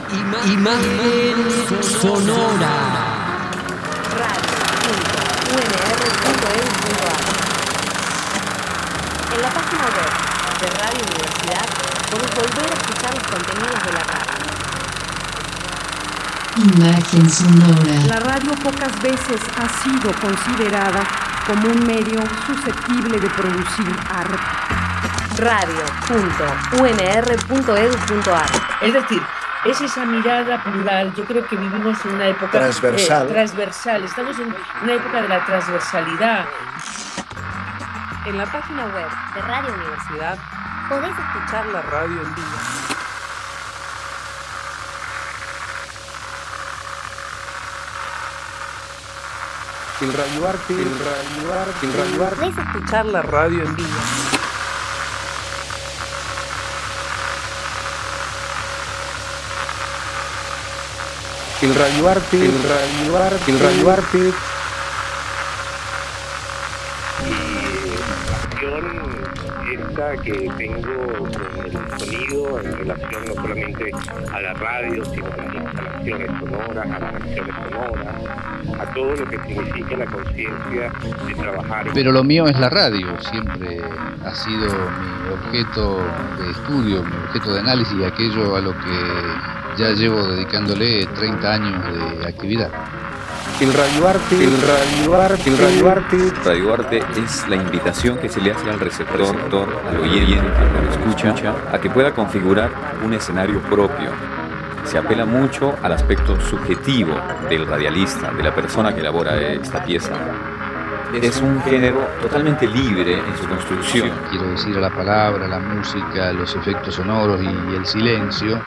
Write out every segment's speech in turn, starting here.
Imagen sonora. Radio.unr.edu.ar. En la página web de Radio Universidad podés volver a escuchar los contenidos de la radio. Imagen sonora. La radio pocas veces ha sido considerada como un medio susceptible de producir arte. Radio.unr.edu.ar. Es decir, es esa mirada plural. Yo creo que vivimos en una época transversal. Estamos en una época de la transversalidad. En la página web de Radio Universidad podés escuchar la radio en vivo. El Radio Arte. Podés escuchar la radio en vivo. El Radio Arte. Esta que tengo con el sonido en relación no solamente a la radio, sino a las instalaciones sonoras, a las acciones sonoras, a todo lo que significa la conciencia de trabajar. Pero lo mío es la radio, siempre ha sido mi objeto de estudio, mi objeto de análisis, y aquello a lo que ya llevo dedicándole 30 años de actividad. El Radio Arte. Radio Arte es la invitación que se le hace al receptor, al oyente, al escucha, a que pueda configurar un escenario propio. Se apela mucho al aspecto subjetivo del radialista, de la persona que elabora esta pieza. Es un género totalmente libre en su construcción. Quiero decir, a la palabra, la música, los efectos sonoros y el silencio.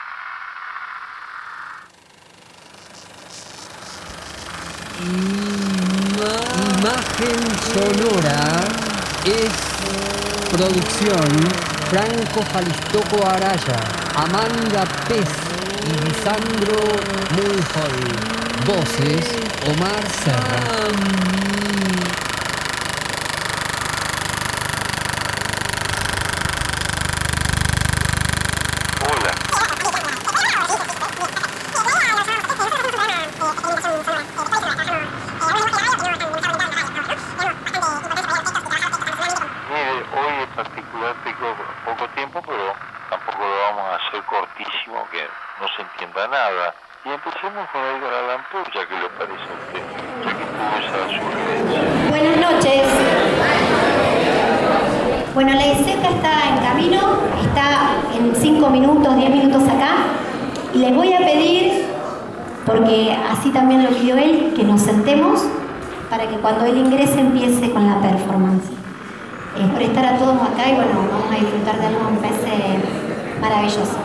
Imagen sonora es producción Franco Jalistoco Araya, Amanda Pez y Lisandro Mulhall. Voces Omar Serra. Buenas noches. Bueno, la ESECA está en camino, está en 5 minutos, 10 minutos acá. Y les voy a pedir, porque así también lo pidió él, que nos sentemos para que cuando él ingrese empiece con la performance. Por estar a todos acá y bueno, vamos a disfrutar de algo, me parece maravilloso.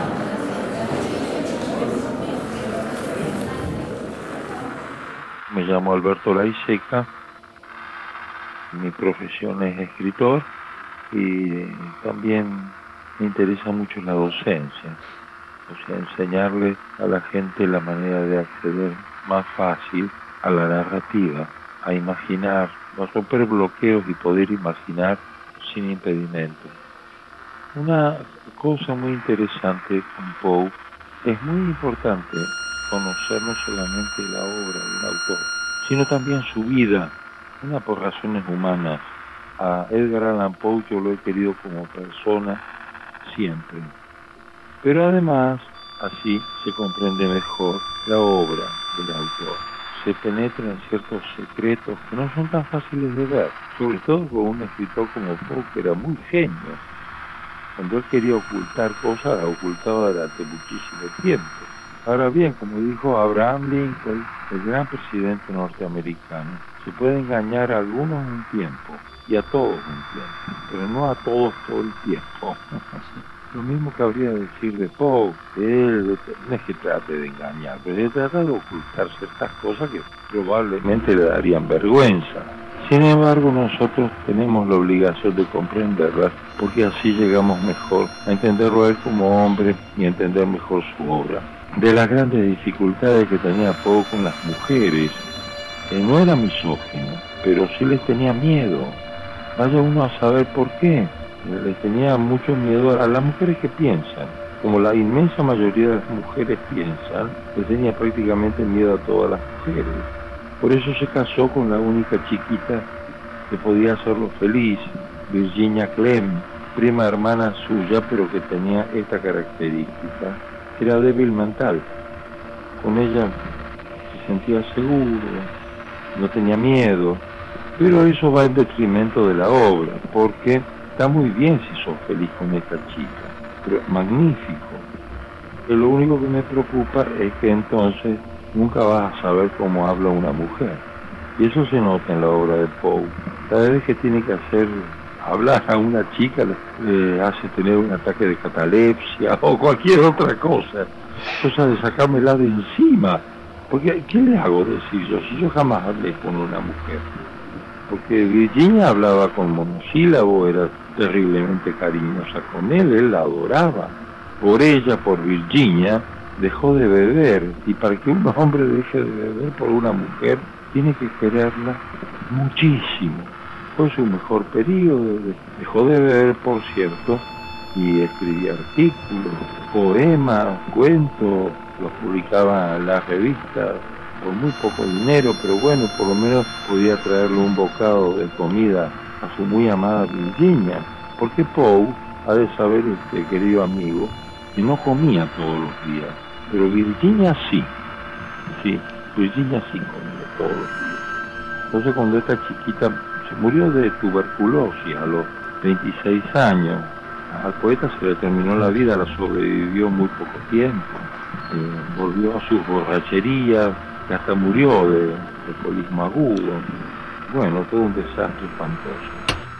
Me llamo Alberto Laiseca, mi profesión es escritor y también me interesa mucho la docencia, o sea, enseñarle a la gente la manera de acceder más fácil a la narrativa, a imaginar, a romper bloqueos y poder imaginar sin impedimentos. Una cosa muy interesante con Poe, es muy importante conocer no solamente la obra de un autor, sino también su vida, una por razones humanas. A Edgar Allan Poe yo lo he querido como persona siempre. Pero además, así se comprende mejor la obra del autor. Se penetra en ciertos secretos que no son tan fáciles de ver, sobre todo con un escritor como Poe, que era muy genio. Cuando él quería ocultar cosas, la ocultaba durante muchísimo tiempo. Ahora bien, como dijo Abraham Lincoln, el gran presidente norteamericano, se puede engañar a algunos un tiempo y a todos un tiempo, pero no a todos todo el tiempo. Lo mismo cabría decir de Poe, él no es que trate de engañar, pero se trata de ocultar ciertas cosas que probablemente le darían vergüenza. Sin embargo, nosotros tenemos la obligación de comprenderlas, porque así llegamos mejor a entenderlo a él como hombre y a entender mejor su obra. De las grandes dificultades que tenía Poe con las mujeres, no era misógino, pero sí les tenía miedo. Vaya uno a saber por qué. Les tenía mucho miedo a las mujeres que piensan. como la inmensa mayoría de las mujeres piensan, le tenía prácticamente miedo a todas las mujeres. Por eso se casó con la única chiquita que podía hacerlo feliz, Virginia Clem, prima hermana suya, pero que tenía esta característica. Era débil mental. Con ella se sentía seguro, no tenía miedo, pero eso va en detrimento de la obra, porque está muy bien si sos feliz con esta chica, pero magnífico. Pero lo único que me preocupa es que entonces nunca vas a saber cómo habla una mujer. Y eso se nota en la obra de Poe. Cada vez que tiene que hablar a una chica, le hace tener un ataque de catalepsia o cualquier otra cosa de sacármela de encima. Porque, ¿qué le hago decir yo si yo jamás hablé con una mujer? Porque Virginia hablaba con monosílabo, era terriblemente cariñosa con él la adoraba. Por ella, por Virginia, dejó de beber, y para que un hombre deje de beber por una mujer, tiene que quererla muchísimo. Fue su mejor periodo, dejó de beber, por cierto, y escribía artículos, poemas, cuentos, los publicaba en las revistas por muy poco dinero, pero bueno, por lo menos podía traerle un bocado de comida a su muy amada Virginia, porque Poe ha de saber, querido amigo, que no comía todos los días, pero Virginia sí, Virginia sí comía todos los días. Entonces cuando esta chiquita se murió de tuberculosis a los 26 años, al poeta se le terminó la vida, la sobrevivió muy poco tiempo, volvió a sus borracherías, que hasta murió de alcoholismo agudo. Bueno, todo un desastre espantoso.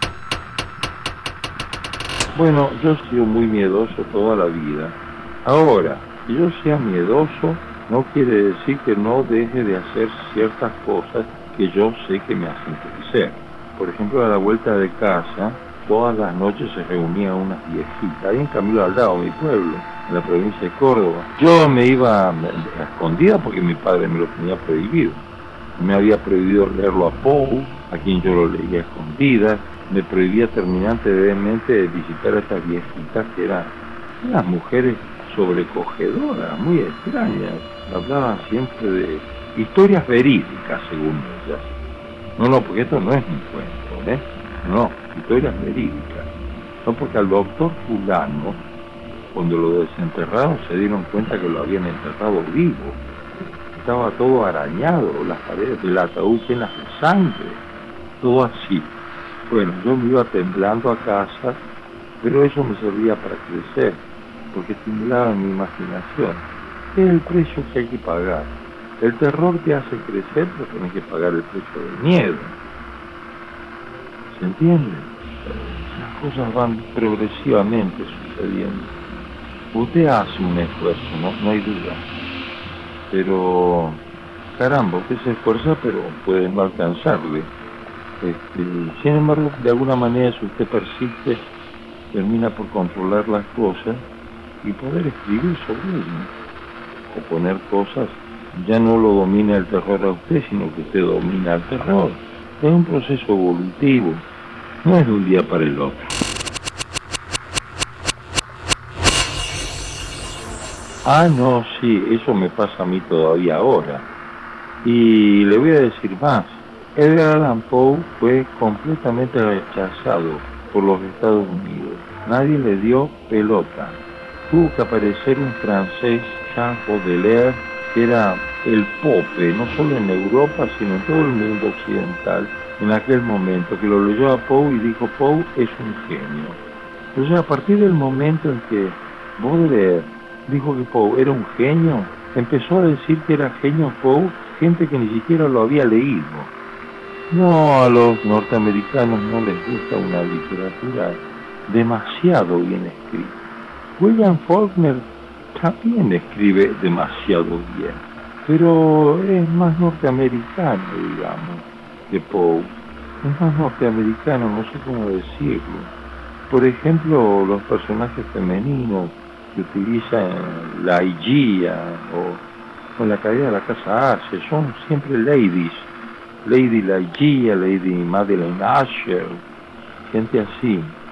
Bueno, yo he sido muy miedoso toda la vida. Ahora, que yo sea miedoso no quiere decir que no deje de hacer ciertas cosas que yo sé que me hacen crecer. Por ejemplo, a la vuelta de casa, todas las noches se reunían unas viejitas, ahí en Camilo Aldao, mi pueblo, en la provincia de Córdoba. Yo me iba a escondida porque mi padre me lo tenía prohibido. Me había prohibido leerlo a Poe, a quien yo lo leía a escondidas. Me prohibía terminantemente visitar a estas viejitas que eran unas mujeres sobrecogedoras, muy extrañas. Hablaban siempre de historias verídicas, según ellas. No, porque esto no es mi cuento, No, historias verídicas. No, porque al doctor fulano, cuando lo desenterraron, se dieron cuenta que lo habían enterrado vivo. Estaba todo arañado, las paredes del ataúd llenas de sangre, todo así. Bueno, yo me iba temblando a casa, pero eso me servía para crecer, porque estimulaba mi imaginación. Es el precio que hay que pagar. El terror te hace crecer, pero tienes que pagar el precio del miedo. ¿Se entiende? Las cosas van progresivamente sucediendo. Usted hace un esfuerzo, no hay duda. Pero, caramba, usted se esfuerza, pero puede no alcanzarle. Sin embargo, de alguna manera, si usted persiste, termina por controlar las cosas y poder escribir sobre ellas. O poner cosas, ya no lo domina el terror a usted, sino que usted domina el terror. Es un proceso evolutivo, no es de un día para el otro. No, sí, eso me pasa a mí todavía ahora. Y le voy a decir más. Edgar Allan Poe fue completamente rechazado por los Estados Unidos. Nadie le dio pelota. Tuvo que aparecer un francés, Jean Baudelaire, que era el pope, no solo en Europa, sino en todo el mundo occidental, en aquel momento, que lo leyó a Poe y dijo, Poe es un genio. Entonces, a partir del momento en que Baudelaire dijo que Poe era un genio, empezó a decir que era genio Poe gente que ni siquiera lo había leído. No, a los norteamericanos no les gusta una literatura demasiado bien escrita. William Faulkner también escribe demasiado bien, pero es más norteamericano, digamos, que Poe. Es más norteamericano, no sé cómo decirlo. Por ejemplo, los personajes femeninos que utilizan la Higia o la caída de la casa Arce son siempre ladies. Lady Higia, Lady Madeleine Asher, gente así.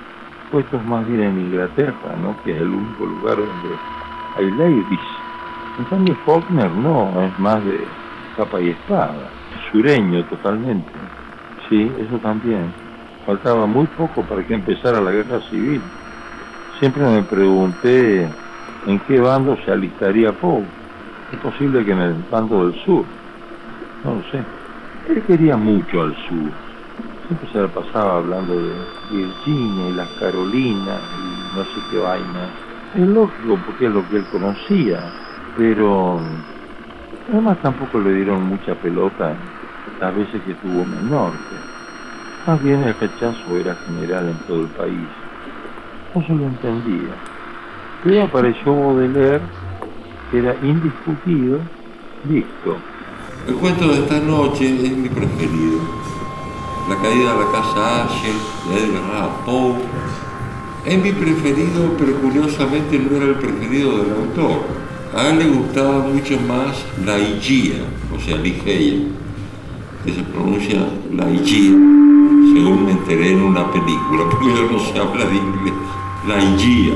puestos más bien en Inglaterra, ¿no? Que es el único lugar donde hay ladies. En cambio Faulkner no, es más de capa y espada, sureño totalmente. Sí, eso también. Faltaba muy poco para que empezara la guerra civil. Siempre me pregunté en qué bando se alistaría Poe. Es posible que en el bando del sur. No lo sé. Él quería mucho al sur. Siempre se la pasaba hablando de Virginia y las Carolinas y no sé qué vaina. Es lógico porque es lo que él conocía. Pero además tampoco le dieron mucha pelota las veces que estuvo en el norte. Más bien el rechazo era general en todo el país. No se lo entendía. Pero apareció Baudelaire, que era indiscutido, listo. El cuento de esta noche es mi preferido. La caída de la casa Asher, de Edgar Allan Poe. Es mi preferido, pero curiosamente no era el preferido del autor. A él le gustaba mucho más la Higia, o sea, Ligeia, que se pronuncia la Higia, según me enteré en una película, porque yo no se habla de inglés. La Higia.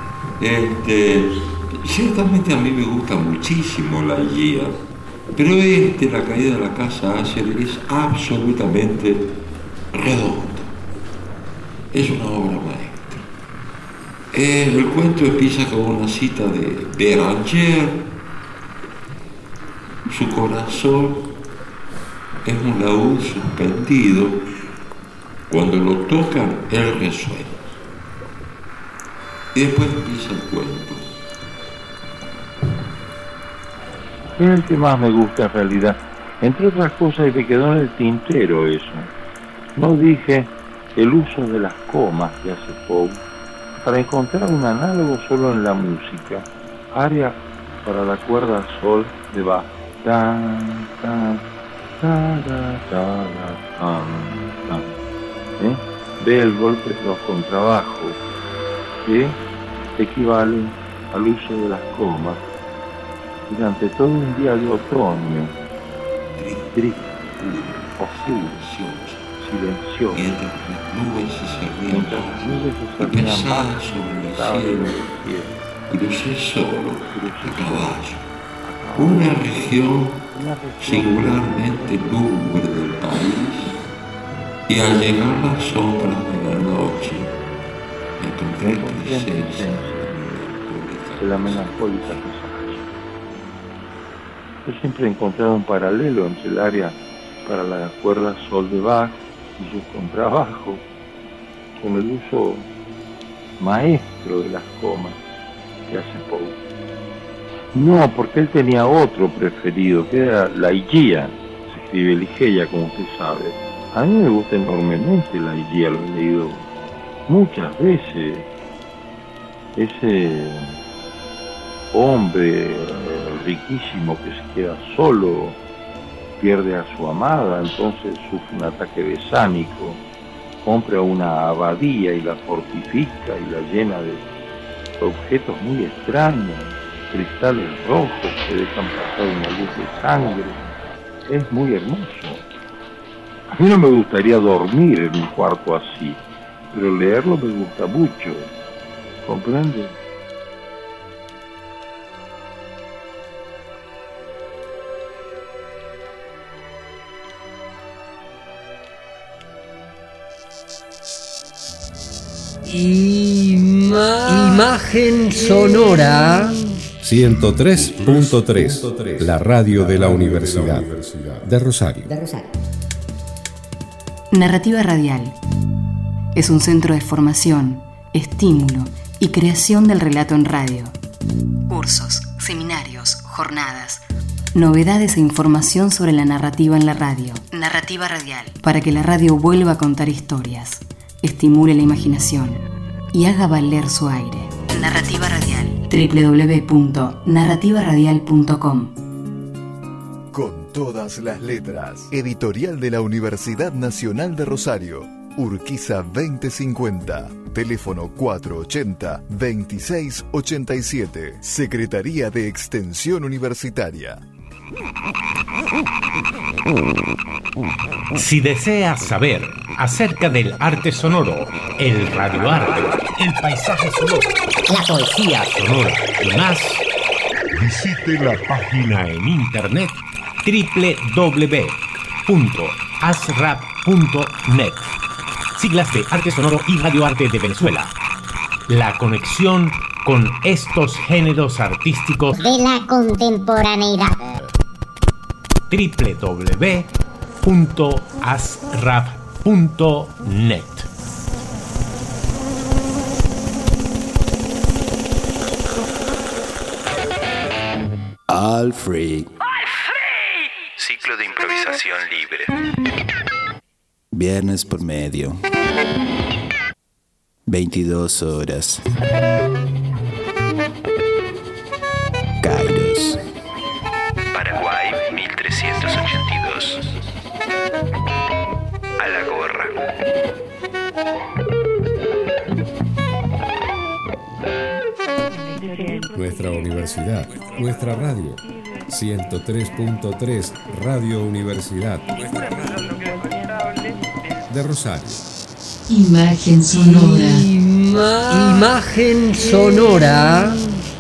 Ciertamente a mí me gusta muchísimo la Higia, pero la caída de la casa Asher es absolutamente redonda. Es una obra maestra. El cuento empieza con una cita de Béranger. Su corazón es un laúd suspendido. Cuando lo tocan, él resuena. Y después empieza el cuento. Es el que más me gusta en realidad. Entre otras cosas, me quedó en el tintero eso. No dije el uso de las comas que hace Poe para encontrar un análogo solo en la música. Aria para la cuerda sol de Bach. Tan, tan, tan, tan, tan, tan. Ve el golpe de los contrabajos, que equivalen al uso de las comas durante todo un día de otoño, triste, oscuro, silencioso, mientras las nubes se cernían pesadas sobre el cielo, crucé solo a caballo una región singularmente lúgubre del país, y al llegar las sombras de la noche encontré presencia de la melancólica pesadilla. Yo siempre he encontrado un paralelo entre el área para la cuerda sol de Bach y su contrabajo, con el uso maestro de las comas que hace Poe. No, porque él tenía otro preferido, que era la Higia. Se escribe Ligeia, como usted sabe. A mí me gusta enormemente la Higia, lo he leído muchas veces. Ese hombre riquísimo que se queda solo, pierde a su amada, entonces sufre un ataque besánico, compra una abadía y la fortifica y la llena de objetos muy extraños, cristales rojos que dejan pasar una luz de sangre. Es muy hermoso. A mí no me gustaría dormir en un cuarto así, pero leerlo me gusta mucho. ¿Comprende? Imagen sonora 103.3, la radio de la Universidad de Rosario. Narrativa Radial es un centro de formación, estímulo y creación del relato en radio. Cursos, seminarios, jornadas, novedades e información sobre la narrativa en la radio. Narrativa Radial, para que la radio vuelva a contar historias, estimule la imaginación y haga valer su aire. Narrativa Radial. www.narrativaradial.com. Con todas las letras. Editorial de la Universidad Nacional de Rosario. Urquiza 2050. Teléfono 480-2687. Secretaría de Extensión Universitaria. Si deseas saber acerca del arte sonoro, el radioarte, el paisaje sonoro, la poesía sonora y más, visite la página en internet www.asrap.net. Siglas de Arte Sonoro y Radioarte de Venezuela. La conexión con estos géneros artísticos de la contemporaneidad. www.asrap.net. All free. Ciclo de improvisación libre. Viernes por medio. 22 horas. Kairos. Paraguay 1382. A la gorra. Nuestra universidad, nuestra radio. 103.3 Radio Universidad de Rosario. Imagen sonora. Imagen sonora.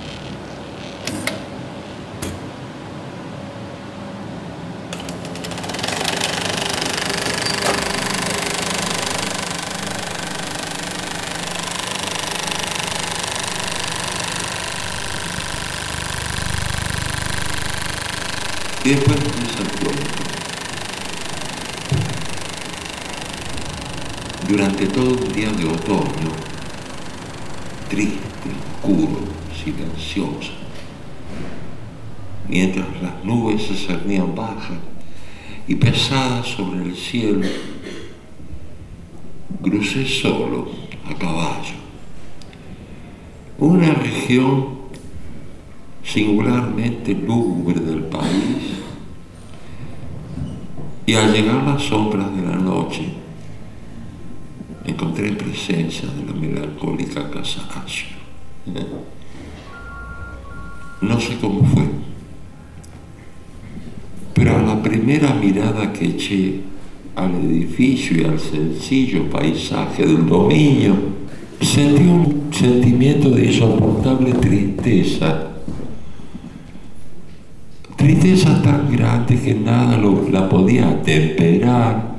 Y después empieza el cuento. Durante todo un día de otoño, triste, oscuro, silencioso, mientras las nubes se cernían bajas y pesadas sobre el cielo, crucé solo, a caballo, una región singularmente lúgubre del país, y al llegar las sombras de la noche encontré presencia de la melancólica casa Asher. No sé cómo fue, pero a la primera mirada que eché al edificio y al sencillo paisaje del dominio, sentí un sentimiento de insoportable tristeza. Tristeza tan grande que nada la podía atemperar.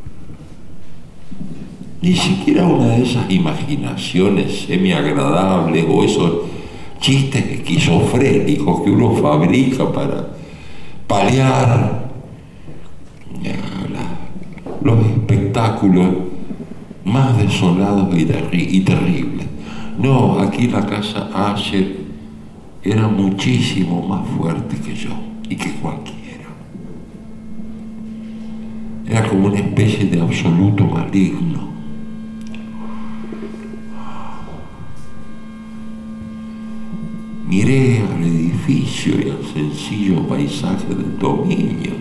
Ni siquiera una de esas imaginaciones semi-agradables o esos chistes esquizofrénicos que uno fabrica para paliar los espectáculos más desolados y terribles. No, aquí la casa Asher era muchísimo más fuerte que yo y que cualquiera. Era como una especie de absoluto maligno. Miré al edificio y al sencillo paisaje del dominio.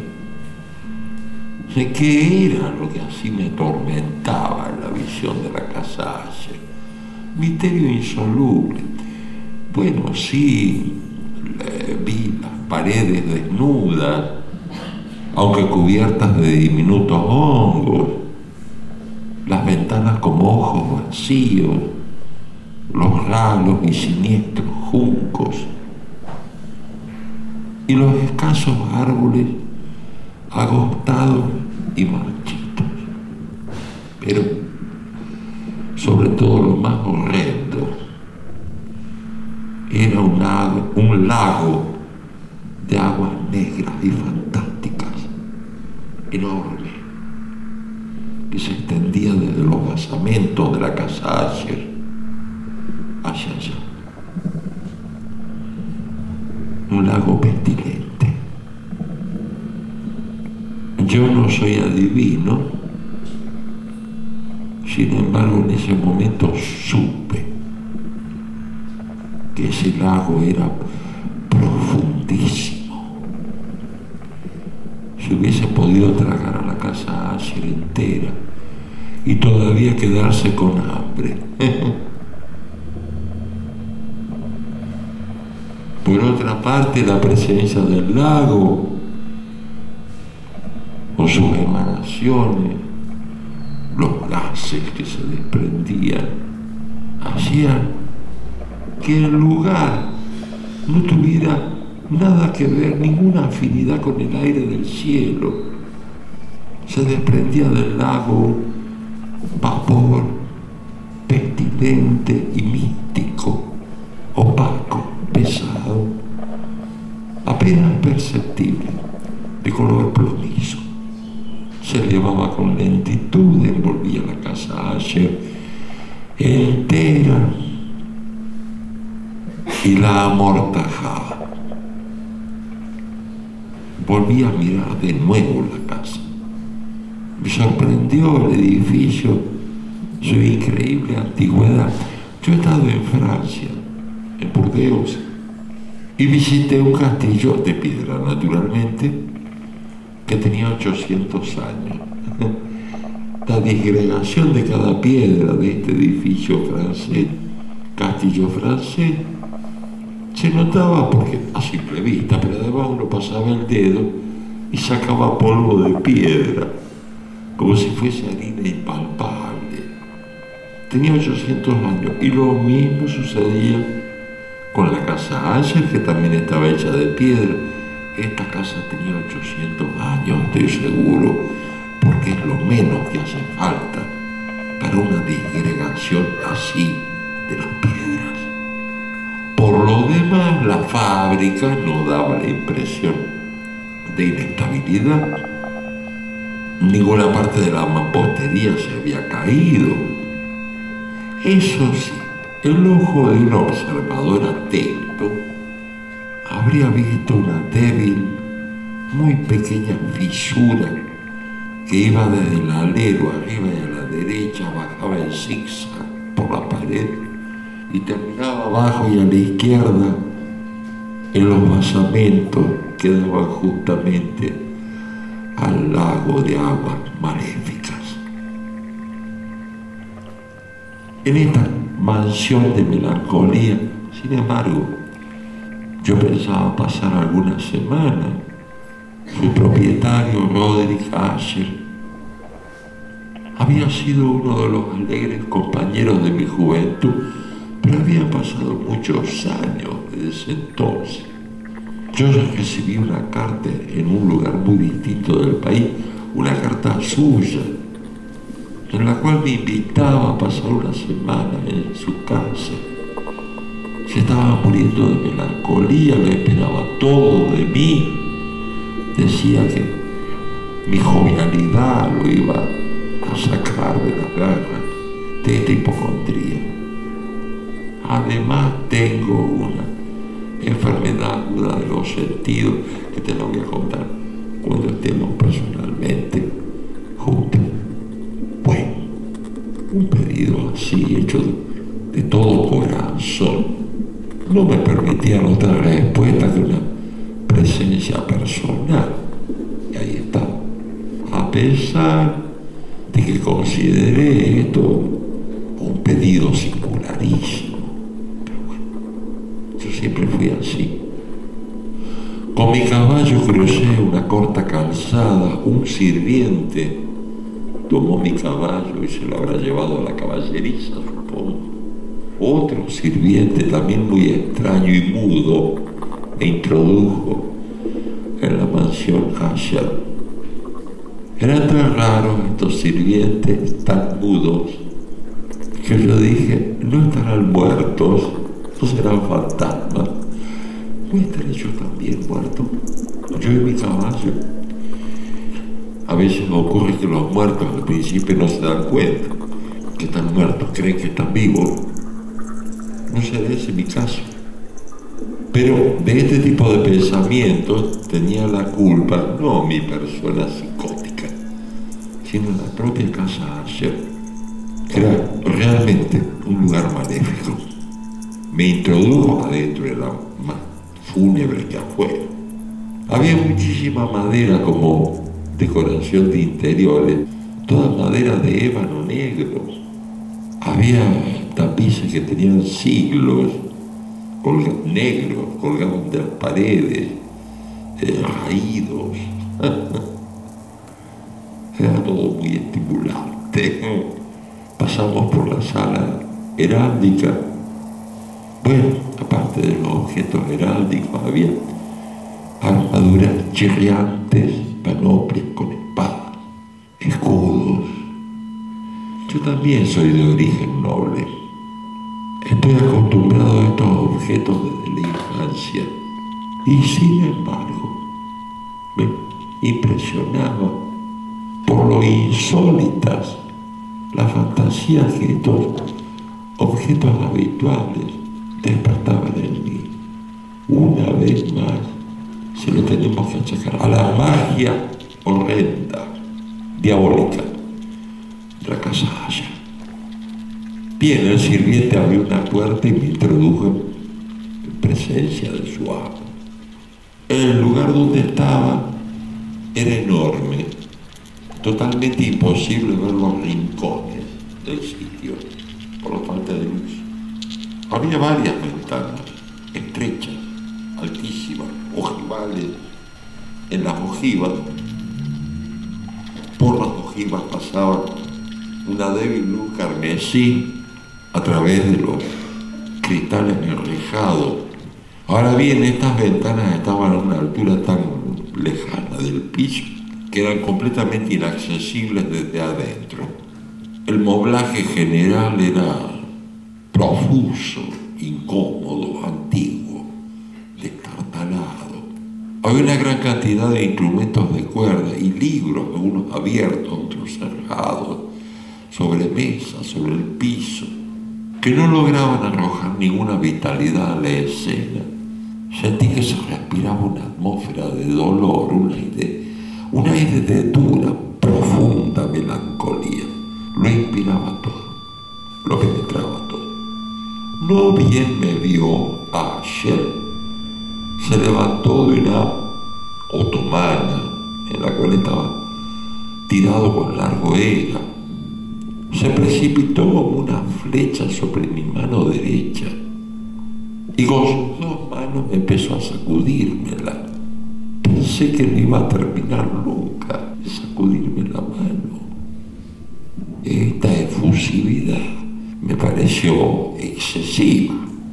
Sé qué era lo que así me atormentaba en la visión de la casa Asher. Misterio insoluble. Bueno, sí, vi las paredes desnudas, aunque cubiertas de diminutos hongos, las ventanas como ojos vacíos, los raros y siniestros juncos, y los escasos árboles agostados y marchitos. Pero, sobre todo lo más horrendo, era un lago de aguas negras y fantásticas, enorme, que se extendía desde los basamentos de la casa Asher hacia allá. Un lago pestilente. Yo no soy adivino, sin embargo en ese momento supe que ese lago era profundísimo. Si hubiese podido tragar a la casa Asher entera y todavía quedarse con hambre. Por otra parte, la presencia del lago sus emanaciones, los gases que se desprendían, hacían que el lugar no tuviera nada que ver, ninguna afinidad con el aire del cielo. Se desprendía del lago vapor pestilente y místico, opaco, pesado, apenas perceptible, de color plomizo. Se elevaba con lentitud, envolvía la casa Asher entera y la amortajaba. Volví a mirar de nuevo la casa. Me sorprendió el edificio, su increíble antigüedad. Yo he estado en Francia, en Burdeos, y visité un castillo de piedra, naturalmente, que tenía 800 años. La disgregación de cada piedra de este edificio francés, castillo francés, se notaba porque a simple vista, pero además uno pasaba el dedo y sacaba polvo de piedra, como si fuese harina impalpable. Tenía 800 años y lo mismo sucedía con la casa Asher, que también estaba hecha de piedra. Esta casa tenía 800 años, estoy seguro, porque es lo menos que hace falta para una disgregación así de las piedras. Por lo demás, la fábrica no daba la impresión de inestabilidad. Ninguna parte de la mampostería se había caído. Eso sí, el ojo de un observador atento habría visto una débil, muy pequeña fisura que iba desde el alero arriba y a la derecha, bajaba en zigzag por la pared y terminaba abajo y a la izquierda en los basamentos que daban justamente al lago de aguas maléficas. En esta mansión de melancolía, sin embargo, yo pensaba pasar algunas semanas. Su propietario, Roderick Asher, había sido uno de los alegres compañeros de mi juventud, pero habían pasado muchos años desde ese entonces. Yo recibí una carta en un lugar muy distinto del país, una carta suya, en la cual me invitaba a pasar una semana en su casa. Se estaba muriendo de melancolía, le esperaba todo de mí. Decía que mi jovialidad lo iba a sacar de las garras de esta hipocondría. Además tengo una enfermedad aguda de los sentidos que te la voy a contar cuando estemos personalmente juntos. Bueno, un pedido así hecho de todo corazón no me permitía otra respuesta que una presencia personal. Y ahí está. A pesar de que consideré esto un pedido singularísimo. Pero bueno, yo siempre fui así. Con mi caballo crucé una corta calzada. Un sirviente tomó mi caballo y se lo habrá llevado a la caballeriza, supongo. Otro sirviente, también muy extraño y mudo, me introdujo en la mansión Asher. Eran tan raros estos sirvientes, tan mudos, que yo dije, no estarán muertos, no serán fantasmas. ¿No estaré yo también muerto? Yo y mi caballo. A veces ocurre que los muertos al principio no se dan cuenta que están muertos, creen que están vivos. No será ese mi caso. Pero de este tipo de pensamientos tenía la culpa no mi persona psicótica, sino la propia casa Asher. Era realmente un lugar maléfico. Me introdujo adentro, era más fúnebre que afuera. Había muchísima madera como decoración de interiores, toda madera de ébano negro. Había tapices que tenían siglos, negros, colgaban de las paredes, raídos. Era todo muy estimulante. Pasamos por la sala heráldica. Bueno, aparte de los objetos heráldicos, había armaduras chirriantes, panoplias con espadas, escudos. Yo también soy de origen noble. Estoy acostumbrado a estos objetos desde la infancia. Y sin embargo, me impresionaba por lo insólitas las fantasías que estos objetos habituales despertaban en mí. Una vez más, se lo tenemos que achacar a la magia horrenda, diabólica, de la casa Asher. Bien, el sirviente abrió una puerta y me introdujo en presencia de su amo. El lugar donde estaba era enorme, totalmente imposible ver los rincones del sitio por la falta de luz. Había varias ventanas estrechas, altísimas, ojivales. En las ojivas, por las ojivas pasaba una débil luz carmesí a través de los cristales enrejados. Ahora bien, estas ventanas estaban a una altura tan lejana del piso que eran completamente inaccesibles desde adentro. El moblaje general era profuso, incómodo, antiguo, destartalado. Había una gran cantidad de instrumentos de cuerda y libros, algunos abiertos, otros cerrados, sobre mesas, sobre el piso, que no lograban arrojar ninguna vitalidad a la escena. Sentí que se respiraba una atmósfera de dolor, un aire de dura, profunda melancolía. Lo inspiraba todo, lo penetraba todo. No bien me vio Asher, se levantó de una otomana en la cual estaba tirado con largo era. Se precipitó como una flecha sobre mi mano derecha y con sus dos manos empezó a sacudírmela. Pensé que no iba a terminar nunca de sacudirme la mano. Esta efusividad me pareció excesiva,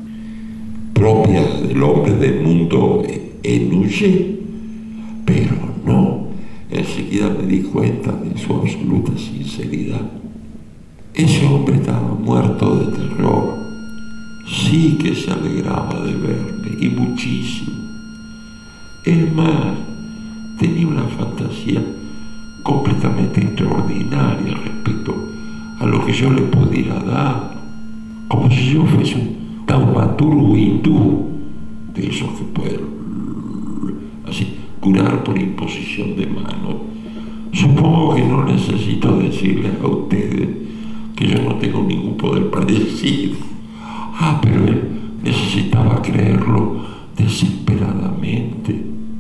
propia del hombre del mundo enuyé, pero no. Enseguida me di cuenta de su absoluta sinceridad. Ese hombre estaba muerto de terror. Sí que se alegraba de verme, y muchísimo. Es más, tenía una fantasía completamente extraordinaria respecto a lo que yo le pudiera dar, como si yo fuese un taumaturgo hindú, de esos que pueden así curar por imposición de mano. Supongo que no necesito decirles a ustedes que yo no tengo ningún poder parecido. Pero él necesitaba creerlo desesperadamente.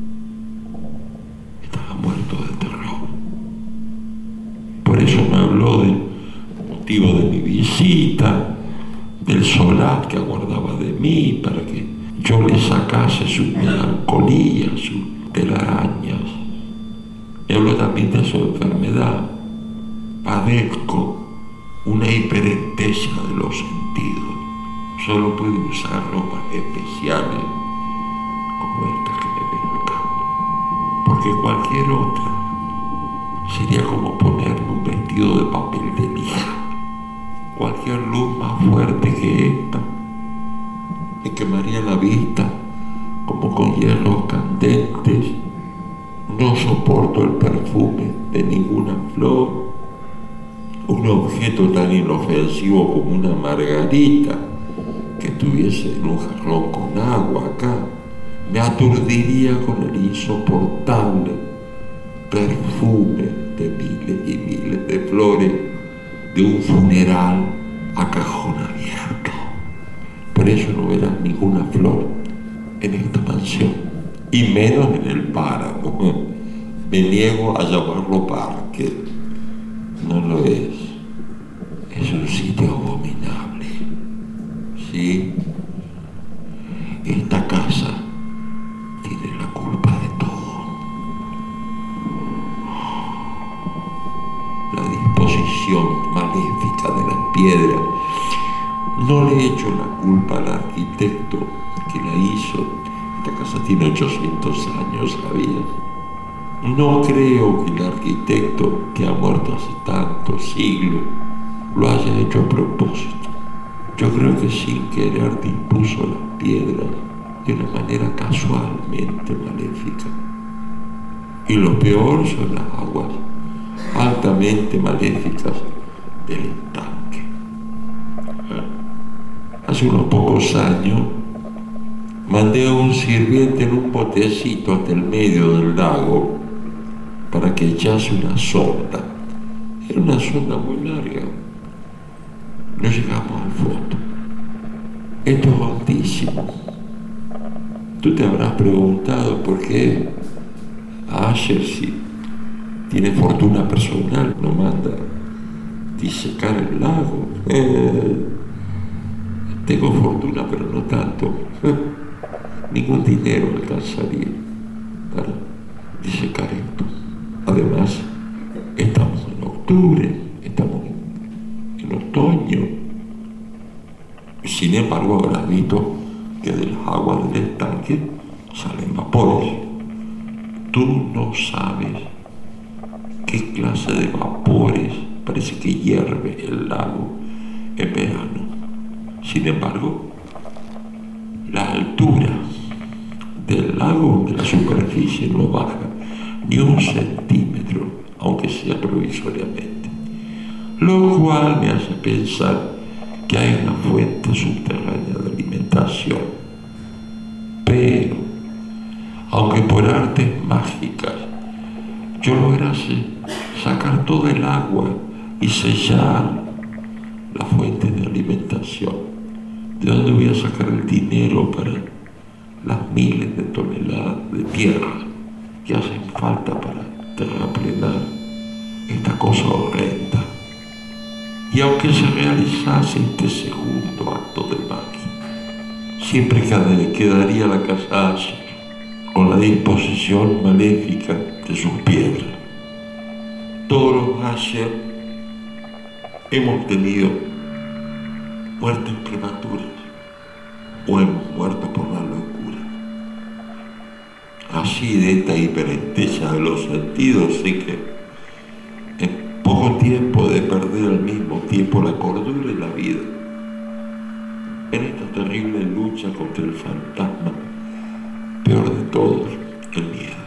Estaba muerto de terror. Por eso me habló del motivo de mi visita, del solaz que aguardaba de mí para que yo le sacase su melancolía, sus telarañas. Me habló también de su enfermedad. Padezco una hiperestesia de los sentidos. Solo puedo usar ropas especiales como esta que me ven acá, porque cualquier otra sería como ponerme un vestido de papel de lija. Cualquier luz más fuerte que esta me quemaría la vista como con hierros candentes. No soporto el perfume de ninguna flor. Un objeto tan inofensivo como una margarita que estuviese en un jarrón con agua acá me aturdiría con el insoportable perfume de miles y miles de flores de un funeral a cajón abierto. Por eso no verás ninguna flor en esta mansión, y menos en el páramo. Me niego a llamarlo parque. No lo es. Es un sitio abominable. Sí, esta casa tiene la culpa de todo. piedra. No le echo la culpa al arquitecto que la hizo. Esta casa tiene 800 años, ¿sabías? No creo que el arquitecto, que ha muerto hace tantos siglos, lo haya hecho a propósito. Yo creo que sin querer dispuso las piedras de una manera casualmente maléfica. Y lo peor son las aguas altamente maléficas del estanque. Hace unos pocos años mandé a un sirviente en un botecito hasta el medio del lago para que echase una sonda. Era una sonda muy larga. No llegamos al fondo. Esto es hondísimo. Tú te habrás preguntado por qué Asher, si tiene fortuna personal, no manda disecar el lago. Tengo fortuna, pero no tanto. Ningún dinero alcanzaría para disecar esto. Además, estamos en octubre, estamos en otoño. Sin embargo, habrás visto que de las aguas del estanque salen vapores. Tú no sabes qué clase de vapores parece que hierve el lago en verano. Sin embargo, la altura del lago, de la superficie, no baja ni 1 centímetro, aunque sea provisoriamente. Lo cual me hace pensar que hay una fuente subterránea de alimentación. Pero, aunque por artes mágicas yo lograse sacar todo el agua y sellar la fuente de alimentación, ¿de dónde voy a sacar el dinero para las miles de toneladas de tierra que hacen falta para terraplenar esta cosa horrenda? Y aunque se realizase este segundo acto de magia, siempre quedaría la casa Asher con la disposición maléfica de sus piedras. Todos los Asher hemos tenido muertes prematuras o hemos muerto por la locura. Así, de esta hiperestesa de los sentidos, sé que en poco tiempo de perder al mismo tiempo la cordura y la vida en esta terrible lucha contra el fantasma, peor de todos, el miedo.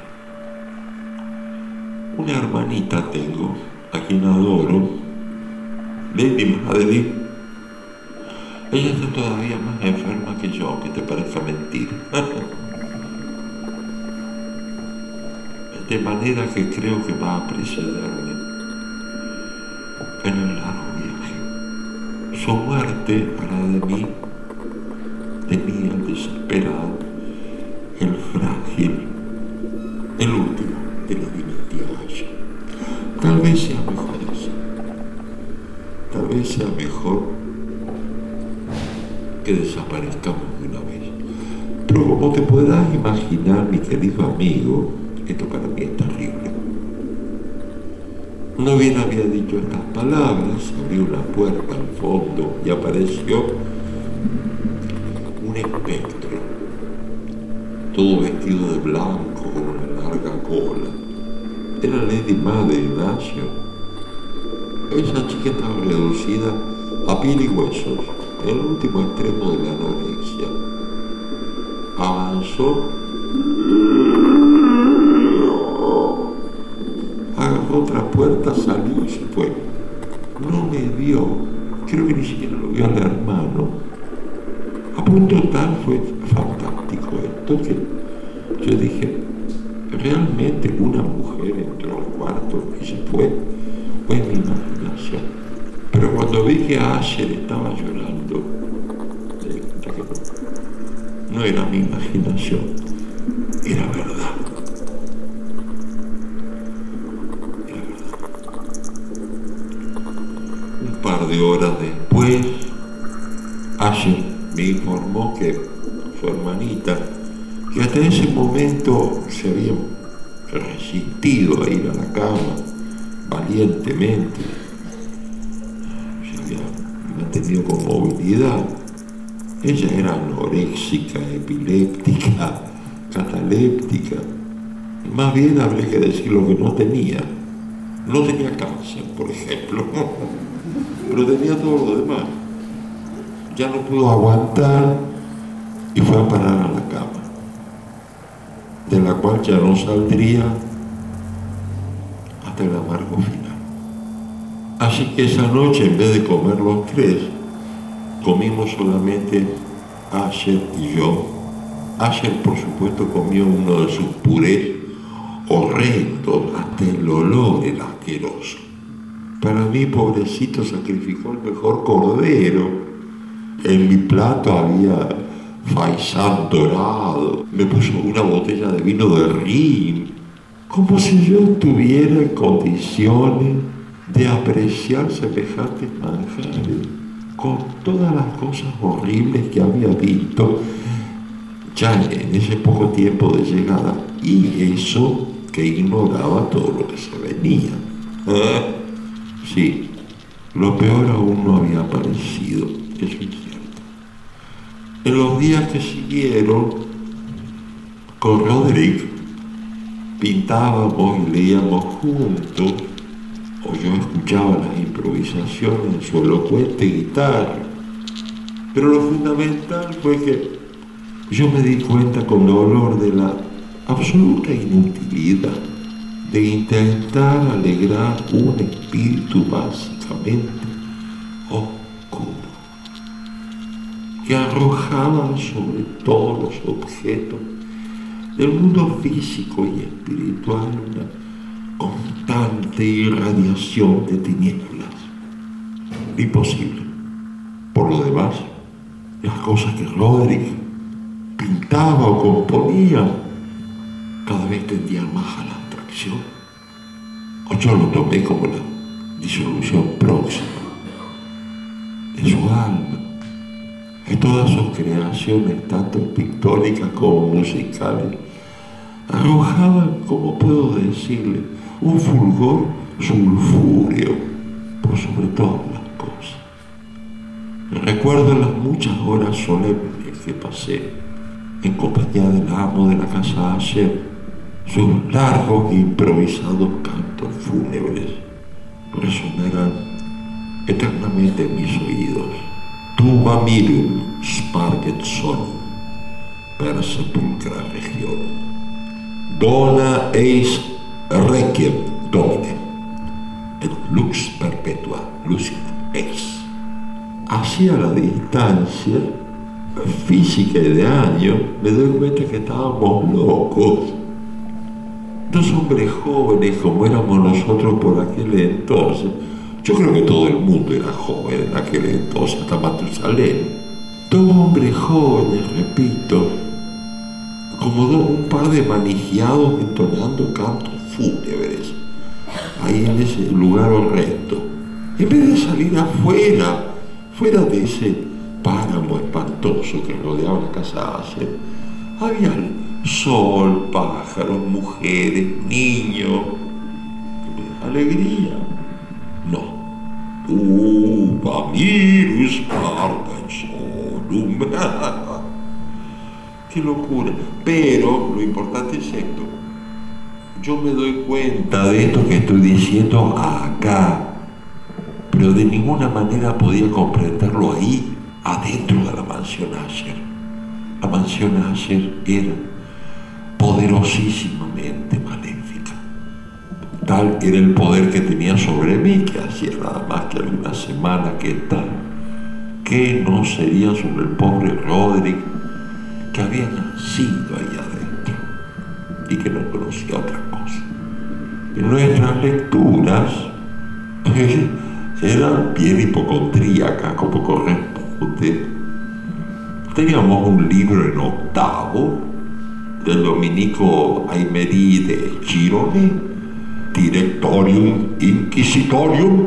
Una hermanita tengo, a quien adoro, Lady Madeleine. Ella está todavía más enferma que yo, aunque te parezca mentira. De manera que creo que va a precederme en el largo viaje. Su muerte hará de mí el desesperado, el frágil, el último de la dinastía Asher. Tal vez sea mejor así. Tal vez sea mejor que desaparezcamos de una vez. Pero como te podrás imaginar, mi querido amigo, esto para mí es terrible. No bien había dicho estas palabras, abrió una puerta al fondo y apareció un espectro, todo vestido de blanco con una larga cola. Era Lady Madeleine Asher. Esa chica estaba reducida a piel y huesos, en el último extremo de la anorexia. Avanzó, agarró otra puerta, salió y se fue. No me vio, creo que ni siquiera lo vio al hermano. A punto tal fue fantástico esto que yo dije, ¿realmente una mujer entró al cuarto y se fue? Fue mi imaginación. Pero cuando vi que Asher estaba llorando, me di cuenta que no era mi imaginación, era verdad. Era verdad. Un par de horas después, Asher me informó que su hermanita, que hasta ese momento se había resistido a ir a la cama valientemente, se había tenido con movilidad. Ella era anoréxica, epiléptica, cataléptica. Más bien habría que decir lo que no tenía. No tenía cáncer, por ejemplo, pero tenía todo lo demás. Ya no pudo aguantar y fue a parar a la cama, de la cual ya no saldría hasta el amargo final. Así que esa noche, en vez de comer los tres, comimos solamente Asher y yo. Asher, por supuesto, comió uno de sus purés horrendos, hasta el olor era asqueroso. Para mí, pobrecito, sacrificó el mejor cordero. En mi plato había faisán dorado, me puso una botella de vino de Rin, como si yo estuviera en condiciones de apreciar semejantes manjares, con todas las cosas horribles que había visto ya en ese poco tiempo de llegada, y eso que ignoraba todo lo que se venía. Sí, lo peor aún no había aparecido, eso es cierto. En los días que siguieron, con Roderick pintábamos y leíamos juntos, o yo escuchaba las improvisaciones en su elocuente guitarra. Pero lo fundamental fue que yo me di cuenta con dolor de la absoluta inutilidad de intentar alegrar un espíritu básicamente oscuro, que arrojaba sobre todos los objetos del mundo físico y espiritual una constante irradiación de tinieblas. Imposible. Por lo demás, las cosas que Roderick pintaba o componía cada vez tendían más a la abstracción. O yo lo tomé como la disolución próxima de su alma. En todas sus creaciones, tanto pictóricas como musicales, arrojaban, como puedo decirle, un fulgor sulfúreo por sobre todas las cosas. Recuerdo las muchas horas solemnes que pasé en compañía del amo de la casa Asher, sus largos e improvisados cantos fúnebres resonarán eternamente en mis oídos. Tuba mirum sparget sonum per sepulcra regionum. Dona eis requiem domine, et lux perpetua lucida ex. Así a la distancia física y de años me doy cuenta que estábamos locos. Dos hombres jóvenes como éramos nosotros por aquel entonces. Yo creo que todo el mundo era joven en aquel entonces, hasta Matusalén. Dos hombres jóvenes, repito, como un par de manijeados entonando cantos fúnebres, ahí en ese lugar horrendo. En vez de salir afuera, fuera de ese páramo espantoso que rodeaba la casa Asher, había sol, pájaros, mujeres, niños, alegría. No. Pamirus Parkinson. Qué locura. Pero lo importante es esto. Yo me doy cuenta de esto que estoy diciendo acá, pero de ninguna manera podía comprenderlo ahí, adentro de la mansión Asher. La mansión Asher era poderosísimamente maléfica. Tal era el poder que tenía sobre mí, que hacía nada más que algunas semanas que tal, que no sería sobre el pobre Roderick, que había nacido ahí adentro y que no conocía otra cosa. En nuestras lecturas eran bien hipocondríacas, como corresponde. Teníamos un libro en octavo del dominico Aymerí de Girone, Directorium Inquisitorium.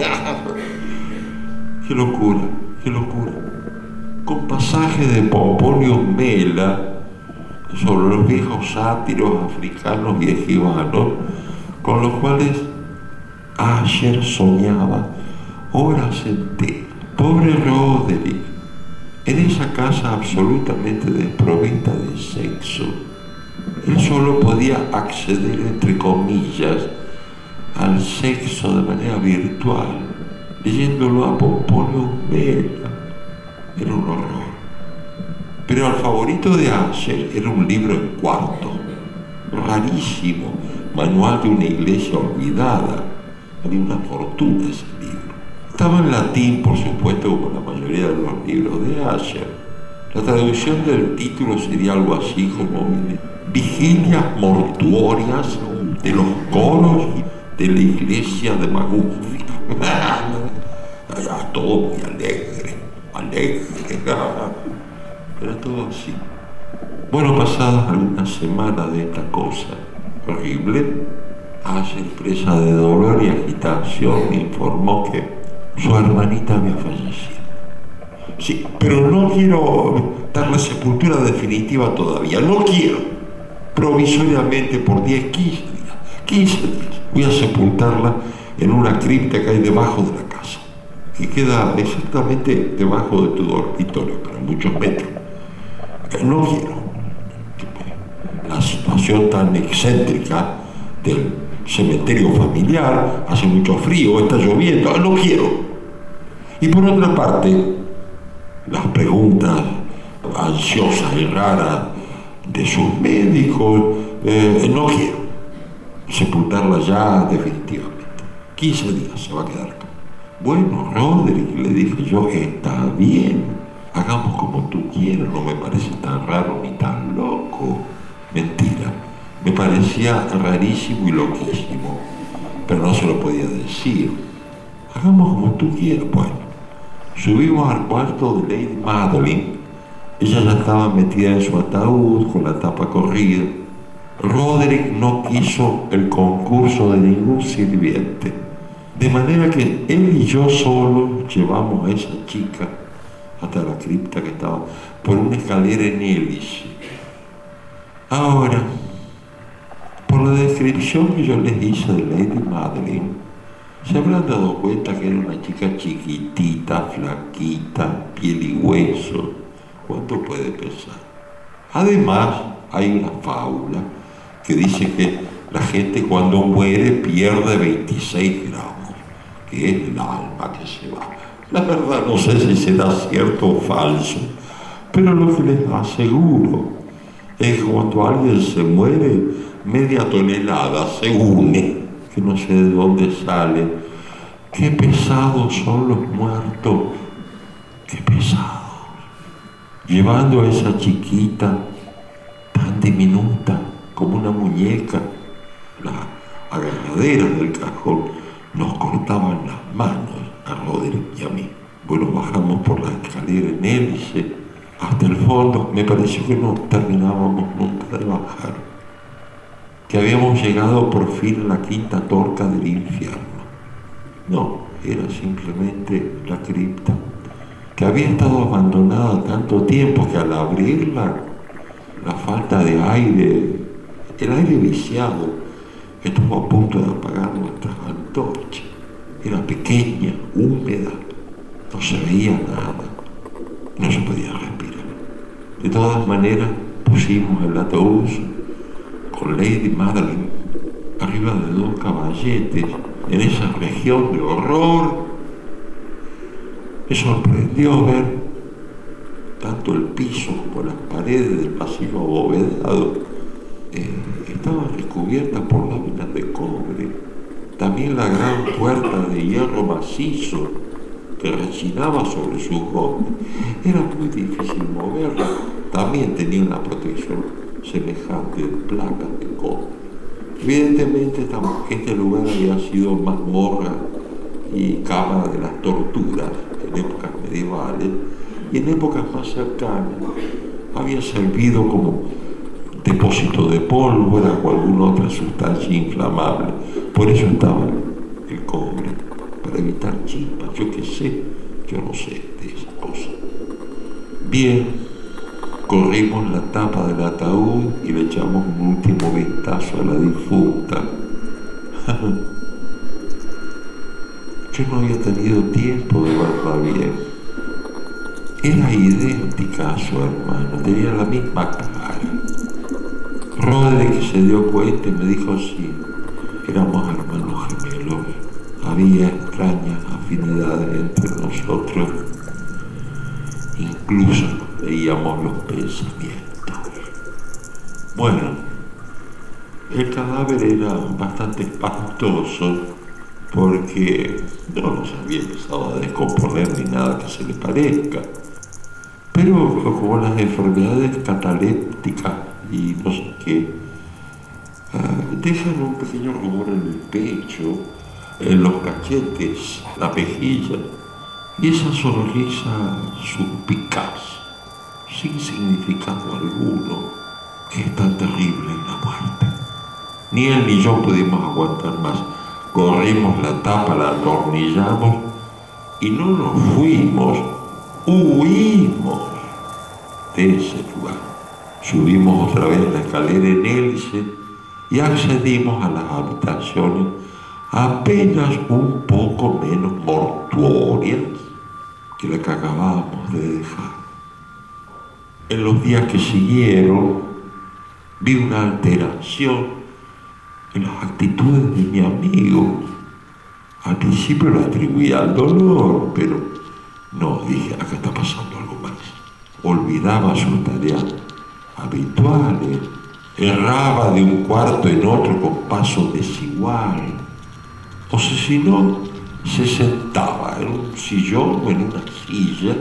Qué locura, qué locura. Con pasaje de Pomponio Mela sobre los viejos sátiros africanos y egibanos, con los cuales Asher soñaba horas enteras. Pobre Roderick, en esa casa absolutamente desprovista de sexo, él solo podía acceder, entre comillas, al sexo de manera virtual, leyéndolo a Pomponio Vela. Era un horror. Pero el favorito de Asher era un libro en cuarto, rarísimo, manual de una iglesia olvidada. Había una fortuna ese libro. Estaba en latín, por supuesto, como la mayoría de los libros de Asher. La traducción del título sería algo así como Vigilias mortuorias de los coros de la iglesia de Magúfica. Todo muy alegre. Era todo así. Bueno, pasadas algunas semanas de esta cosa horrible, Asher, presa de dolor y agitación, me informó que su hermanita había fallecido. Sí, pero no quiero darle sepultura definitiva todavía. No quiero. Provisoriamente por 15 días. Voy a sepultarla en una cripta que hay debajo de la casa, que queda exactamente debajo de tu dormitorio, pero a muchos metros. No quiero. La situación tan excéntrica del cementerio familiar, hace mucho frío, está lloviendo, no quiero. Y por otra parte, las preguntas ansiosas y raras de sus médicos, no quiero sepultarla ya definitivamente. 15 días se va a quedar acá. Bueno, Roderick, le dije yo, está bien, hagamos como tú quieras, no me parece tan raro ni tan loco. Mentira, me parecía rarísimo y loquísimo, pero no se lo podía decir. Hagamos como tú quieras. Bueno, subimos al cuarto de Lady Madeline. Ella ya estaba metida en su ataúd con la tapa corrida. Roderick no quiso el concurso de ningún sirviente, de manera que él y yo solo llevamos a esa chica hasta la cripta que estaba por una escalera en hélice. Ahora, por la descripción que yo les hice de Lady Madeline, se habrán dado cuenta que era una chica chiquitita, flaquita, piel y hueso. ¿Cuánto puede pesar? Además, hay una fábula que dice que la gente cuando muere pierde 26 gramos, que es el alma que se va. La verdad no sé si será cierto o falso, pero lo que les aseguro es que cuando alguien se muere, media tonelada se une, que no sé de dónde sale. Qué pesados son los muertos, qué pesados. Llevando a esa chiquita tan diminuta como una muñeca, las agarraderas del cajón nos cortaban las manos a Roderick y a mí. Bueno, bajamos por la escalera en hélice hasta el fondo. Me pareció que no terminábamos nunca de bajar, que habíamos llegado por fin a la quinta torca del infierno. No, era simplemente la cripta, que había estado abandonada tanto tiempo que al abrirla, la falta de aire, el aire viciado, estuvo a punto de apagar nuestras antorchas. Era pequeña, húmeda, no se veía nada, no se podía respirar. De todas maneras, pusimos el ataúd con Lady Madeline arriba de 2 caballetes en esa región de horror. Me sorprendió ver tanto el piso como las paredes del pasillo abovedado estaban recubiertas por láminas de cobre. También la gran puerta de hierro macizo que rechinaba sobre sus golpes. Era muy difícil moverla. También tenía una protección semejante de placas de cobre. Evidentemente este lugar había sido mazmorra y cámara de las torturas en épocas medievales, y en épocas más cercanas había servido como depósito de pólvora o alguna otra sustancia inflamable. Por eso estaba el cobre, para evitar chispas. Yo qué sé, yo no sé de esas cosas. Bien, corrimos la tapa del ataúd y le echamos un último vistazo a la difunta. Yo no había tenido tiempo de verla bien. Era idéntica a su hermano, tenía la misma cara. Roderick se dio cuenta y me dijo sí, éramos hermanos gemelos. Había extrañas afinidades entre nosotros. Incluso veíamos los pensamientos. Bueno, el cadáver era bastante espantoso porque no nos había empezado a descomponer ni nada que se le parezca. Pero como las enfermedades catalépticas y no sé qué, dejan un pequeño rumor en el pecho, en los cachetes, la mejilla, y esa sonrisa suspicaz, sin significado alguno, que es tan terrible en la muerte. Ni él ni yo pudimos aguantar más. Corrimos la tapa, la atornillamos y no nos fuimos, huimos de ese lugar. Subimos otra vez la escalera en hélice y accedimos a las habitaciones apenas un poco menos mortuorias que la que acabábamos de dejar. En los días que siguieron vi una alteración en las actitudes de mi amigo. Al principio lo atribuía al dolor, pero no, dije, acá está pasando algo más. Olvidaba sus tareas habituales, erraba de un cuarto en otro con paso desigual, o si no, se sentaba en un sillón o en una silla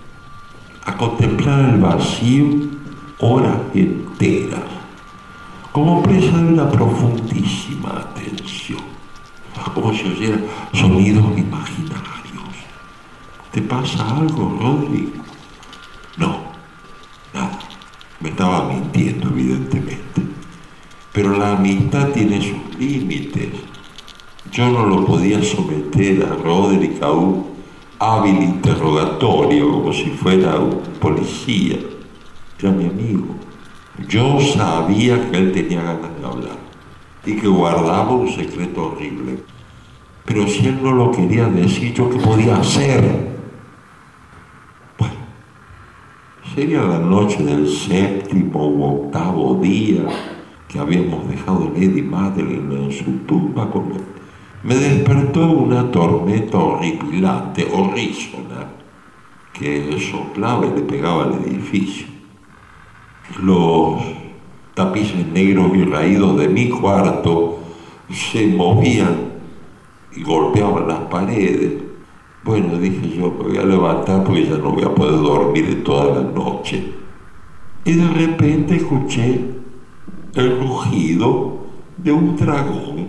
a contemplar el vacío horas enteras, como presa de una profundísima atención, como si oyera sonidos imaginarios. ¿Te pasa algo, Rodri? No, nada. Me estaba mintiendo, evidentemente. Pero la amistad tiene sus límites. Yo no lo podía someter a Roderick a un hábil interrogatorio como si fuera un policía. Era mi amigo. Yo sabía que él tenía ganas de hablar y que guardaba un secreto horrible. Pero si él no lo quería decir, ¿yo qué podía hacer? Bueno, sería la noche del 7º u 8º día que habíamos dejado a Lady Madeline en su tumba con él. Me despertó una tormenta horripilante, horrísona, que soplaba y le pegaba al edificio. Los tapices negros y raídos de mi cuarto se movían y golpeaban las paredes. Bueno, dije yo, me voy a levantar porque ya no voy a poder dormir en toda la noche. Y de repente escuché el rugido de un dragón.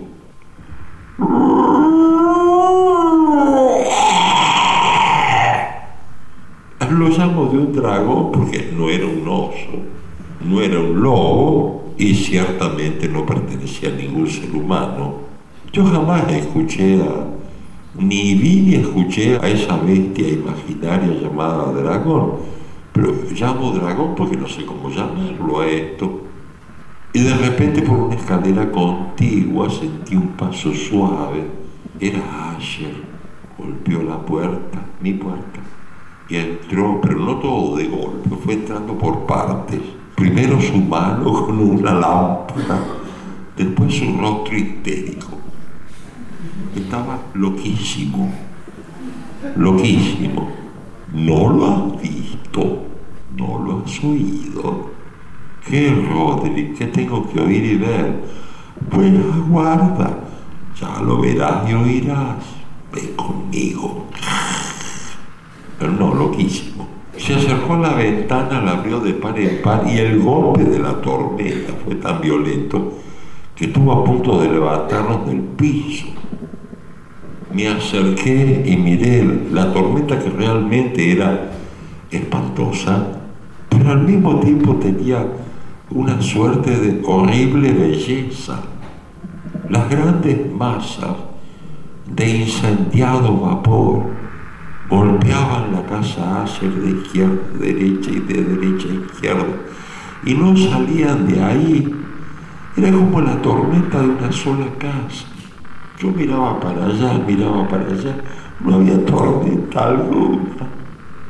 Lo llamo de un dragón porque no era un oso, no era un lobo y ciertamente no pertenecía a ningún ser humano. Yo jamás escuché ni vi ni escuché a esa bestia imaginaria llamada dragón, pero llamo dragón porque no sé cómo llamarlo a esto. Y de repente por una escalera contigua sentí un paso suave. Era Asher. Golpeó la puerta, mi puerta, y entró, pero no todo de golpe, fue entrando por partes. Primero su mano con una lámpara, después su rostro histérico. Estaba loquísimo, loquísimo. ¿No lo has visto? ¿No lo has oído? ¿Qué, Roderick? ¿Qué tengo que oír y ver? Pues aguarda, ya lo verás y oirás. Ven conmigo. Pero no, loquísimo. Se acercó a la ventana, la abrió de par en par y el golpe de la tormenta fue tan violento que estuvo a punto de levantarnos del piso. Me acerqué y miré la tormenta, que realmente era espantosa, pero al mismo tiempo tenía una suerte de horrible belleza. Las grandes masas de incendiado vapor golpeaban la casa Asher de izquierda a derecha y de derecha a izquierda y no salían de ahí. Era como la tormenta de una sola casa. Yo miraba para allá, no había tormenta alguna.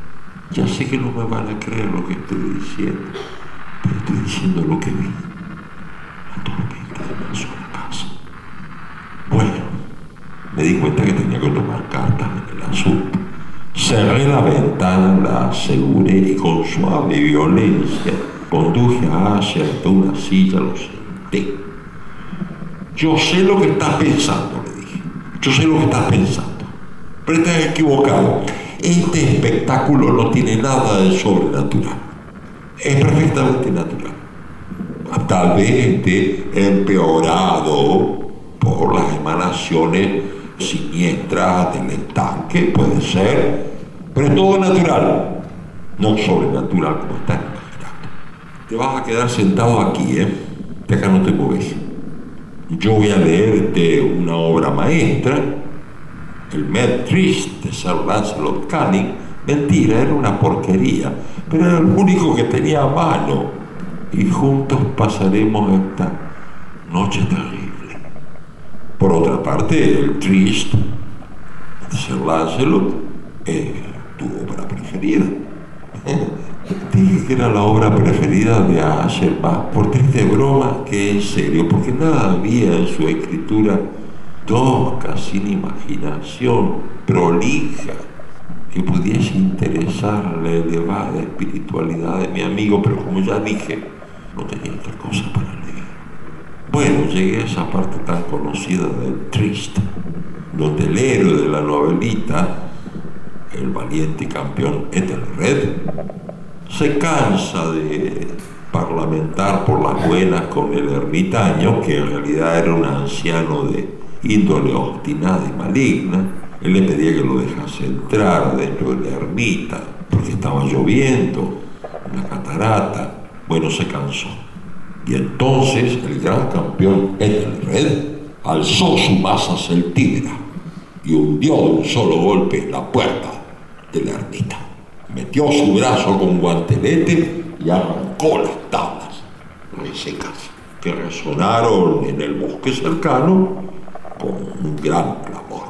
Ya sé que no me van a creer lo que estoy diciendo, pero estoy diciendo lo que vi. La tormenta amenazó la casa. Bueno, me di cuenta que tenía que tomar cartas en el asunto. Cerré la ventana, la aseguré y con suave violencia conduje a Asher hasta una silla, lo senté. Yo sé lo que estás pensando, le dije. Yo sé lo que estás pensando. Pero estás equivocado. Este espectáculo no tiene nada de sobrenatural. Es perfectamente natural. Tal vez esté empeorado por las emanaciones siniestras del estanque, puede ser, pero es todo natural, no sobrenatural como están imaginando. Te vas a quedar sentado aquí, de acá no te mueves. Yo voy a leerte una obra maestra, el Med Trist de Sir Lancelot Canning. Mentira, era una porquería, pero era el único que tenía a mano, y juntos pasaremos esta noche terrible. Por otra parte, el Trist de Sir Lancelot es tu obra preferida. Dije que era la obra preferida de Asher, más por triste broma que en serio, porque nada había en su escritura tosca, sin imaginación, prolija, que pudiese interesar la elevada espiritualidad de mi amigo, pero como ya dije, no tenía otra cosa para leer. Bueno, llegué a esa parte tan conocida del Trist, donde el héroe de la novelita, el valiente campeón Ethelred, se cansa de parlamentar por las buenas con el ermitaño, que en realidad era un anciano de índole obstinada y maligna. Él le pedía que lo dejase entrar dentro de la ermita, porque estaba lloviendo, una catarata. Bueno, se cansó. Y entonces el gran campeón Ethelred alzó su masa celtíbera y hundió de un solo golpe la puerta de la ermita. Metió su brazo con guantelete y arrancó las tablas resecas, que resonaron en el bosque cercano con un gran clamor.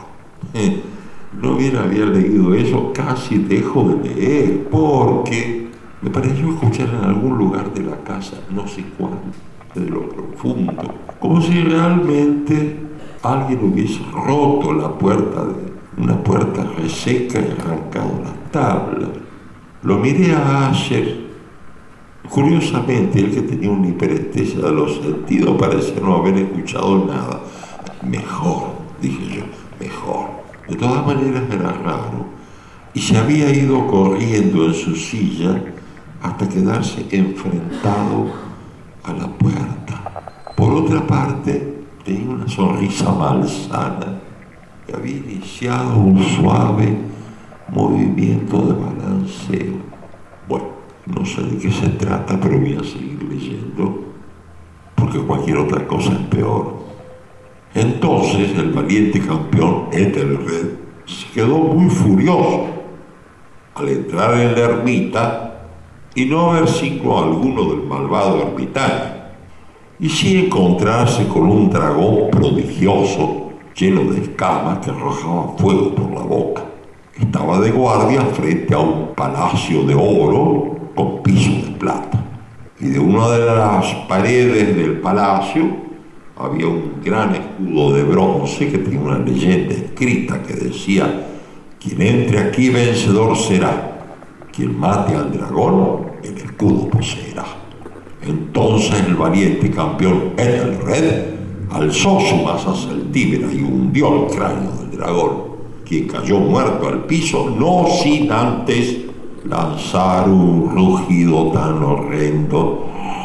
No bien había leído eso, casi dejo de leer, porque me pareció escuchar en algún lugar de la casa, no sé cuándo, de lo profundo, como si realmente alguien hubiese roto la puerta de una puerta reseca y arrancado las tablas. Lo miré a Asher. Curiosamente, él, que tenía una hiperestesia de los sentidos, parecía no haber escuchado nada. Mejor, dije yo, mejor. De todas maneras era raro, y se había ido corriendo en su silla hasta quedarse enfrentado a la puerta. Por otra parte, tenía una sonrisa malsana que había iniciado un suave movimiento de balanceo. Bueno, no sé de qué se trata, pero voy a seguir leyendo, porque cualquier otra cosa es peor. Entonces el valiente campeón Ethelred se quedó muy furioso al entrar en la ermita y no ver signo alguno del malvado ermitaño, y sí encontrarse con un dragón prodigioso lleno de escamas que arrojaba fuego por la boca. Estaba de guardia frente a un palacio de oro con piso de plata, y de una de las paredes del palacio había un gran escudo de bronce que tenía una leyenda escrita que decía: quien entre aquí vencedor será, quien mate al dragón el escudo poseerá. Entonces el valiente campeón Ethelred alzó su masa celtíbera y hundió el cráneo del dragón, quien cayó muerto al piso, no sin antes lanzar un rugido tan horrendo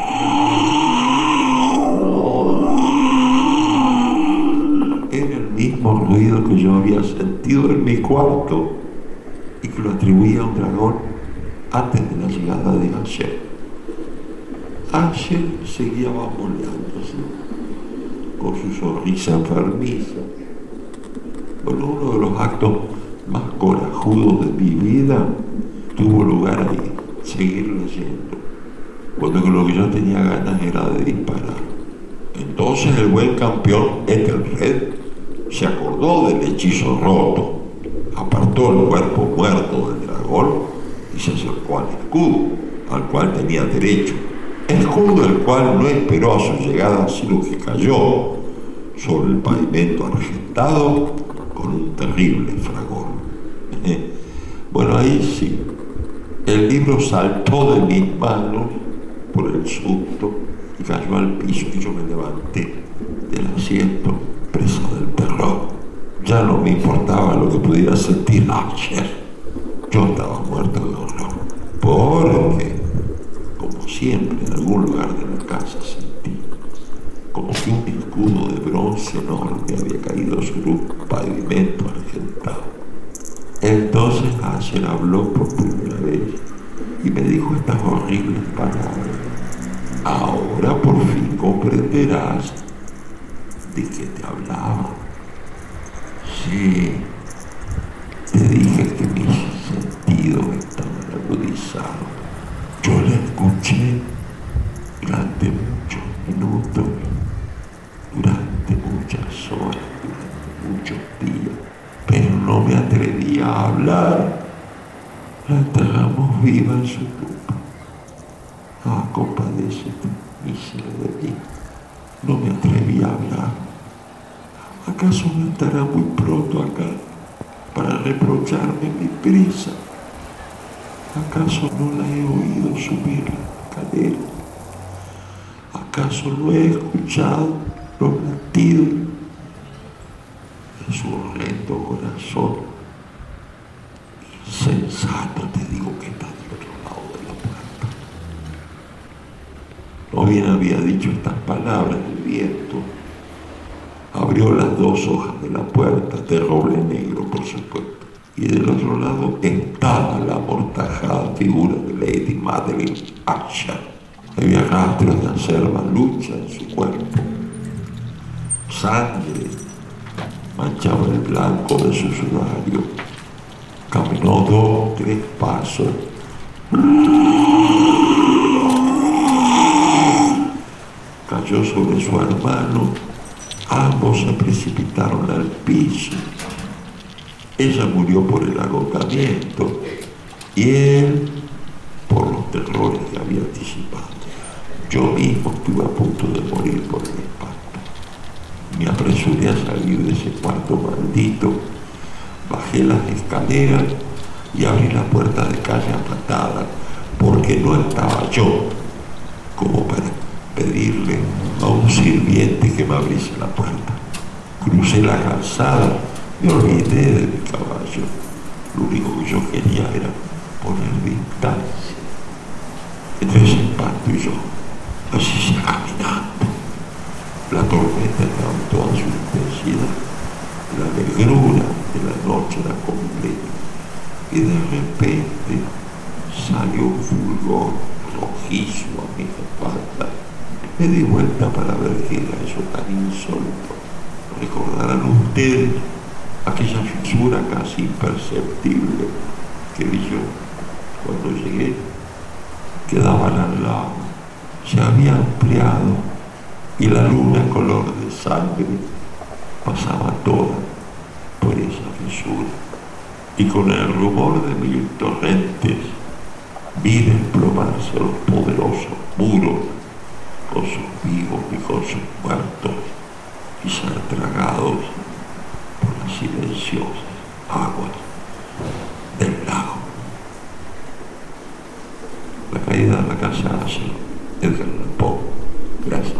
mismo ruido que yo había sentido en mi cuarto y que lo atribuía a un dragón antes de la llegada de Asher. Asher seguía bamboleándose con su sonrisa enfermiza. Bueno, uno de los actos más corajudos de mi vida tuvo lugar ahí, seguir leyendo, cuando lo que yo tenía ganas era de disparar. Entonces el buen campeón Ethelred se acordó del hechizo roto, apartó el cuerpo muerto del dragón y se acercó al escudo, al cual tenía derecho. Escudo el cual no esperó a su llegada, sino que cayó sobre el pavimento argentado con un terrible fragor. Bueno, ahí sí, el libro saltó de mis manos por el susto y cayó al piso, y yo me levanté del asiento preso del terror. Ya no me importaba lo que pudiera sentir ayer. Yo estaba muerto de horror, porque, como siempre, en algún lugar de la casa sentí como que un escudo de bronce enorme había caído sobre un pavimento argentado. Entonces Asher habló por primera vez y me dijo estas horribles palabras: ahora por fin comprenderás de qué te hablaba. Sí, te dije que mis sentidos estaban agudizados. Yo la escuché durante muchos minutos, durante muchas horas, durante muchos días, pero no me atrevía a hablar. La enterramos viva en su tumba. Ah, compadécete, mísero de mí. No me atreví a hablar. ¿Acaso no estará muy pronto acá para reprocharme mi prisa? ¿Acaso no la he oído subir la escalera? ¿Acaso no he escuchado los latidos de su horrendo corazón? Insensato, te digo que está del otro lado de la puerta. No bien había dicho estas palabras, el viento abrió las dos hojas de la puerta, de roble negro, por supuesto, y del otro lado estaba la amortajada figura de Lady Madeline Asher. Había rastros de acerba lucha en su cuerpo. Sangre manchaba el blanco de su sudario. Caminó 2 o 3 pasos. Cayó sobre su hermano. Ambos se precipitaron al piso. Ella murió por el agotamiento y él por los terrores que había anticipado. Yo mismo estuve a punto de morir por el espanto. Me apresuré a salir de ese cuarto maldito, bajé las escaleras y abrí la puerta de calle a patada, porque no estaba yo como para pedirle a un sirviente que me abriese la puerta. Crucé la calzada, me olvidé de mi caballo. Lo único que yo quería era poner distancia entre ese espanto y yo. Así se caminando. La tormenta estaba en toda su intensidad. La negrura de la noche era completa. Y de repente salió un fulgor rojizo a mi espalda. Me di vuelta para ver qué era eso tan insólito. Recordarán ustedes aquella fisura casi imperceptible que vi yo cuando llegué. Quedaban al lado, se había ampliado y la luna color de sangre pasaba toda por esa fisura. Y con el rumor de 1000 torrentes vi desplomarse los poderosos muros con sus vivos y con sus muertos, y ser tragados por las silenciosas aguas del lago. La caída de la casa Asher, Edgar Allan Poe. Gracias.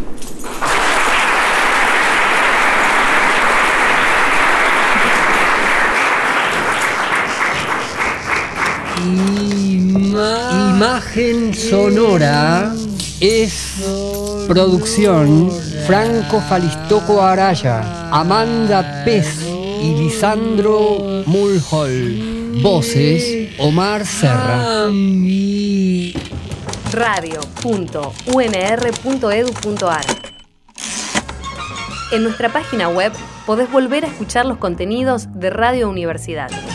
Imagen sonora es producción Franco Falistoco Araya, Amanda Pez y Lisandro Mulhall. Voces Omar Serra. Radio.unr.edu.ar. En nuestra página web podés volver a escuchar los contenidos de Radio Universidad.